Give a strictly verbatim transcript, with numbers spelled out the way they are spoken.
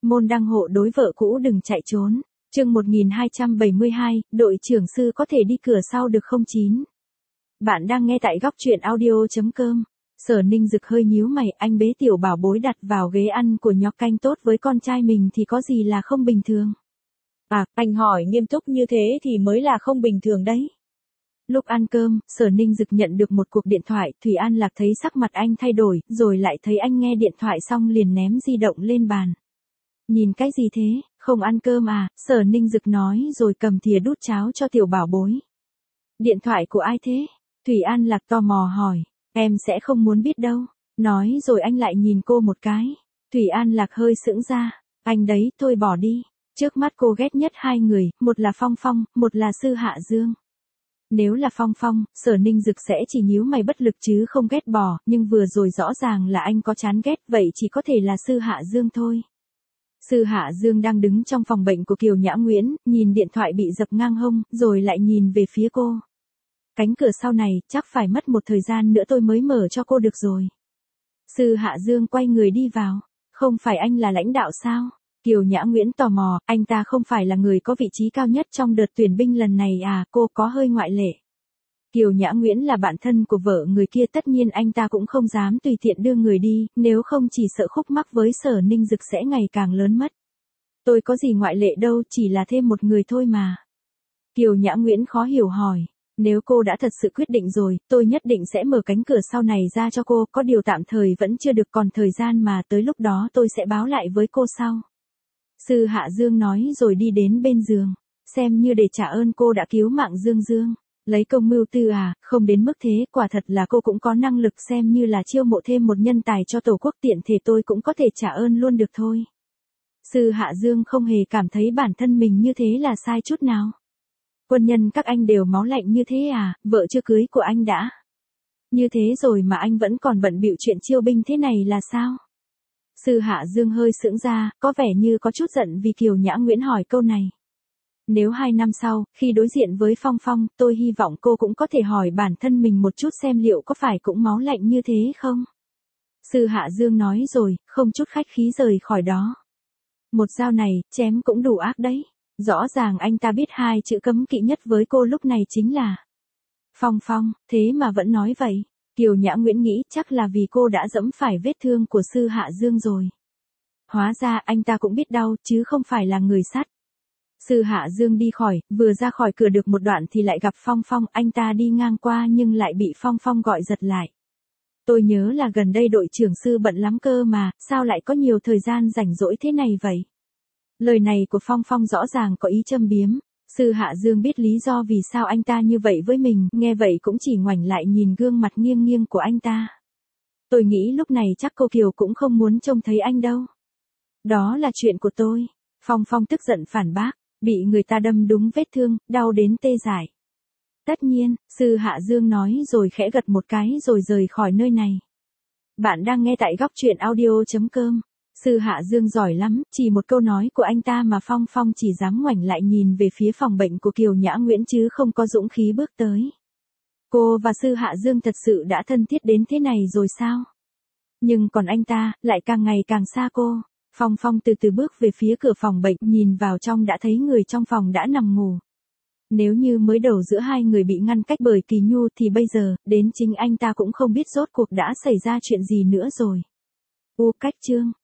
môn đăng hộ đối vợ cũ đừng chạy trốn. Chương một nghìn hai trăm bảy mươi hai, đội trưởng Sư có thể đi cửa sau được không chín? Bạn đang nghe tại góc truyện audio chấm com. Sở Ninh Dực hơi nhíu mày, anh bế tiểu bảo bối đặt vào ghế ăn của nhóc canh tốt với con trai mình thì có gì là không bình thường? À, anh hỏi nghiêm túc như thế thì mới là không bình thường đấy. Lúc ăn cơm, Sở Ninh Dực nhận được một cuộc điện thoại, Thủy An Lạc thấy sắc mặt anh thay đổi, rồi lại thấy anh nghe điện thoại xong liền ném di động lên bàn. Nhìn cái gì thế, không ăn cơm à? Sở Ninh Dực nói rồi cầm thìa đút cháo cho tiểu bảo bối. Điện thoại của ai thế? Thủy An Lạc tò mò hỏi. Em sẽ không muốn biết đâu. Nói rồi anh lại nhìn cô một cái. Thủy An Lạc hơi sững ra. Anh đấy, thôi bỏ đi. Trước mắt cô ghét nhất hai người, một là Phong Phong, một là Sư Hạ Dương. Nếu là Phong Phong, Sở Ninh Dực sẽ chỉ nhíu mày bất lực chứ không ghét bỏ, nhưng vừa rồi rõ ràng là anh có chán ghét, vậy chỉ có thể là Sư Hạ Dương thôi. Sư Hạ Dương đang đứng trong phòng bệnh của Kiều Nhã Nguyễn, nhìn điện thoại bị dập ngang hông, rồi lại nhìn về phía cô. Cánh cửa sau này, chắc phải mất một thời gian nữa tôi mới mở cho cô được rồi. Sư Hạ Dương quay người đi vào. Không phải anh là lãnh đạo sao? Kiều Nhã Nguyễn tò mò, anh ta không phải là người có vị trí cao nhất trong đợt tuyển binh lần này à? Cô có hơi ngoại lệ. Kiều Nhã Nguyễn là bạn thân của vợ người kia, tất nhiên anh ta cũng không dám tùy tiện đưa người đi, nếu không chỉ sợ khúc mắc với Sở Ninh Dực sẽ ngày càng lớn mất. Tôi có gì ngoại lệ đâu, chỉ là thêm một người thôi mà. Kiều Nhã Nguyễn khó hiểu hỏi. Nếu cô đã thật sự quyết định rồi, tôi nhất định sẽ mở cánh cửa sau này ra cho cô, có điều tạm thời vẫn chưa được, còn thời gian mà, tới lúc đó tôi sẽ báo lại với cô sau. Sư Hạ Dương nói rồi đi đến bên giường, xem như để trả ơn cô đã cứu mạng Dương Dương. Lấy công mưu tư à, không đến mức thế, quả thật là cô cũng có năng lực, xem như là chiêu mộ thêm một nhân tài cho tổ quốc, tiện thể tôi cũng có thể trả ơn luôn được thôi. Sư Hạ Dương không hề cảm thấy bản thân mình như thế là sai chút nào. Quân nhân các anh đều máu lạnh như thế à, vợ chưa cưới của anh đã như thế rồi mà anh vẫn còn bận bịu chuyện chiêu binh thế này là sao? Sư Hạ Dương hơi sững ra, có vẻ như có chút giận vì Kiều Nhã Nguyễn hỏi câu này. Nếu hai năm sau, khi đối diện với Phong Phong, tôi hy vọng cô cũng có thể hỏi bản thân mình một chút xem liệu có phải cũng máu lạnh như thế không? Sư Hạ Dương nói rồi, không chút khách khí rời khỏi đó. Một dao này, chém cũng đủ ác đấy. Rõ ràng anh ta biết hai chữ cấm kỵ nhất với cô lúc này chính là Phong Phong, thế mà vẫn nói vậy. Kiều Nhã Nguyễn nghĩ chắc là vì cô đã dẫm phải vết thương của Sư Hạ Dương rồi. Hóa ra anh ta cũng biết đau chứ không phải là người sắt. Sư Hạ Dương đi khỏi, vừa ra khỏi cửa được một đoạn thì lại gặp Phong Phong, anh ta đi ngang qua nhưng lại bị Phong Phong gọi giật lại. Tôi nhớ là gần đây đội trưởng Sư bận lắm cơ mà, sao lại có nhiều thời gian rảnh rỗi thế này vậy? Lời này của Phong Phong rõ ràng có ý châm biếm. Sư Hạ Dương biết lý do vì sao anh ta như vậy với mình, nghe vậy cũng chỉ ngoảnh lại nhìn gương mặt nghiêng nghiêng của anh ta. Tôi nghĩ lúc này chắc cô Kiều cũng không muốn trông thấy anh đâu. Đó là chuyện của tôi. Phong Phong tức giận phản bác, bị người ta đâm đúng vết thương, đau đến tê dại. Tất nhiên, Sư Hạ Dương nói rồi khẽ gật một cái rồi rời khỏi nơi này. Bạn đang nghe tại góc truyện audio chấm com. Sư Hạ Dương giỏi lắm, chỉ một câu nói của anh ta mà Phong Phong chỉ dám ngoảnh lại nhìn về phía phòng bệnh của Kiều Nhã Nguyễn chứ không có dũng khí bước tới. Cô và Sư Hạ Dương thật sự đã thân thiết đến thế này rồi sao? Nhưng còn anh ta, lại càng ngày càng xa cô. Phong Phong từ từ bước về phía cửa phòng bệnh, nhìn vào trong đã thấy người trong phòng đã nằm ngủ. Nếu như mới đầu giữa hai người bị ngăn cách bởi Kỳ Nhu thì bây giờ, đến chính anh ta cũng không biết rốt cuộc đã xảy ra chuyện gì nữa rồi. U cách chương.